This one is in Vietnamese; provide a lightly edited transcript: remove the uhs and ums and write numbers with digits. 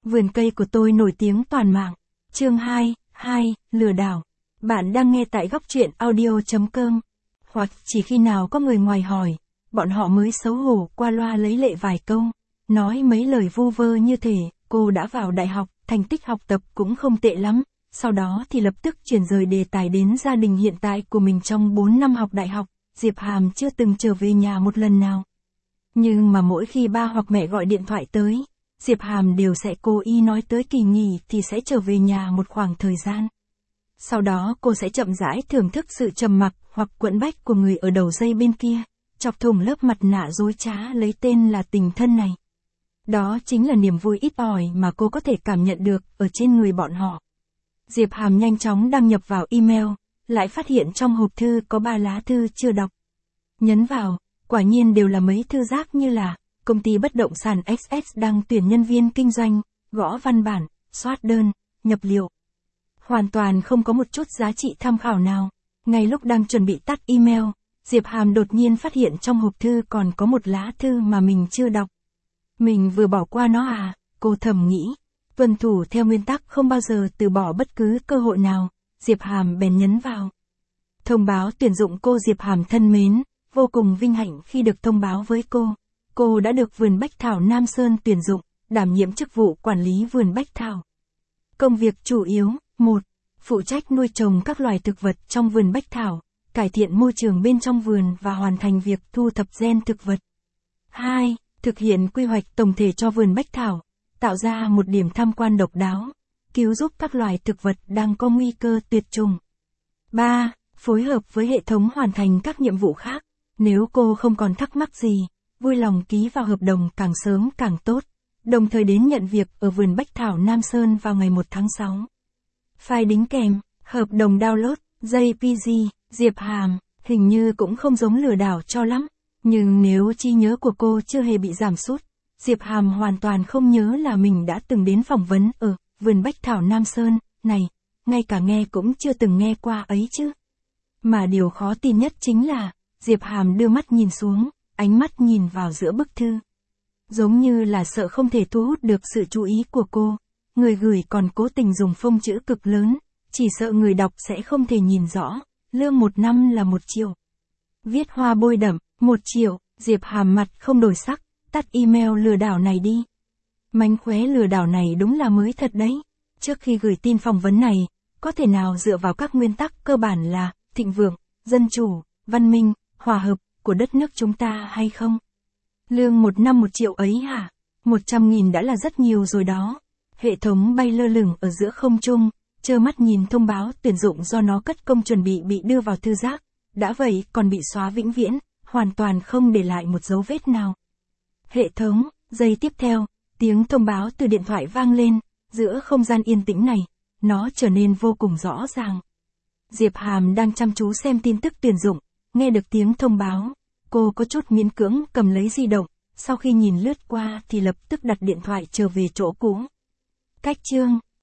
Vườn cây của tôi nổi tiếng toàn mạng. Chương 2, lừa đảo. Bạn đang nghe tại góc truyện audio.com. Hoặc chỉ khi nào có người ngoài hỏi, bọn họ mới xấu hổ qua loa lấy lệ vài câu. Nói mấy lời vu vơ như thể, cô đã vào đại học, thành tích học tập cũng không tệ lắm. Sau đó thì lập tức chuyển rời đề tài đến gia đình hiện tại của mình trong 4 năm học đại học. Diệp Hàm chưa từng trở về nhà một lần nào. Nhưng mà mỗi khi ba hoặc mẹ gọi điện thoại tới, Diệp Hàm đều sẽ cố ý nói tới kỳ nghỉ thì sẽ trở về nhà một khoảng thời gian. Sau đó cô sẽ chậm rãi thưởng thức sự trầm mặc hoặc quẫn bách của người ở đầu dây bên kia, chọc thủng lớp mặt nạ dối trá lấy tên là tình thân này. Đó chính là niềm vui ít ỏi mà cô có thể cảm nhận được ở trên người bọn họ. Diệp Hàm nhanh chóng đăng nhập vào email, lại phát hiện trong hộp thư có 3 lá thư chưa đọc. Nhấn vào, quả nhiên đều là mấy thư rác như là công ty bất động sản XX đang tuyển nhân viên kinh doanh, gõ văn bản, soát đơn, nhập liệu. Hoàn toàn không có một chút giá trị tham khảo nào. Ngay lúc đang chuẩn bị tắt email, Diệp Hàm đột nhiên phát hiện trong hộp thư còn có một lá thư mà mình chưa đọc. Mình vừa bỏ qua nó à, cô thầm nghĩ. Tuân thủ theo nguyên tắc không bao giờ từ bỏ bất cứ cơ hội nào, Diệp Hàm bèn nhấn vào. Thông báo tuyển dụng cô Diệp Hàm thân mến, vô cùng vinh hạnh khi được thông báo với cô. Cô đã được vườn Bách Thảo Nam Sơn tuyển dụng, đảm nhiệm chức vụ quản lý vườn Bách Thảo. Công việc chủ yếu, 1. Phụ trách nuôi trồng các loài thực vật trong vườn Bách Thảo, cải thiện môi trường bên trong vườn và hoàn thành việc thu thập gen thực vật. 2. Thực hiện quy hoạch tổng thể cho vườn Bách Thảo, tạo ra một điểm tham quan độc đáo, cứu giúp các loài thực vật đang có nguy cơ tuyệt chủng. 3. Phối hợp với hệ thống hoàn thành các nhiệm vụ khác. Nếu cô không còn thắc mắc gì, vui lòng ký vào hợp đồng càng sớm càng tốt, đồng thời đến nhận việc ở vườn Bách Thảo Nam Sơn vào ngày 1 tháng 6. File đính kèm, hợp đồng download, JPG, Diệp Hàm, hình như cũng không giống lừa đảo cho lắm, nhưng nếu trí nhớ của cô chưa hề bị giảm sút, Diệp Hàm hoàn toàn không nhớ là mình đã từng đến phỏng vấn ở vườn Bách Thảo Nam Sơn này, ngay cả nghe cũng chưa từng nghe qua ấy chứ. Mà điều khó tin nhất chính là, Diệp Hàm đưa mắt nhìn xuống, ánh mắt nhìn vào giữa bức thư. Giống như là sợ không thể thu hút được sự chú ý của cô, người gửi còn cố tình dùng phông chữ cực lớn, chỉ sợ người đọc sẽ không thể nhìn rõ, lương 1 năm là 1 triệu. Viết hoa bôi đậm, 1 triệu, Diệp Hàm mặt không đổi sắc, tắt email lừa đảo này đi. Mánh khóe lừa đảo này đúng là mới thật đấy. Trước khi gửi tin phỏng vấn này, có thể nào dựa vào các nguyên tắc cơ bản là thịnh vượng, dân chủ, văn minh, hòa hợp của đất nước chúng ta hay không? Lương 1 năm 1 triệu ấy hả? 100.000 đã là rất nhiều rồi đó. Hệ thống bay lơ lửng ở giữa không trung, trơ mắt nhìn thông báo tuyển dụng do nó cất công chuẩn bị đưa vào thư rác. Đã vậy còn bị xóa vĩnh viễn, hoàn toàn không để lại một dấu vết nào. Hệ thống, giây tiếp theo, tiếng thông báo từ điện thoại vang lên, giữa không gian yên tĩnh này, nó trở nên vô cùng rõ ràng. Diệp Hàm đang chăm chú xem tin tức tuyển dụng, nghe được tiếng thông báo, cô có chút miễn cưỡng cầm lấy di động, sau khi nhìn lướt qua thì lập tức đặt điện thoại trở về chỗ cũ. Cách chương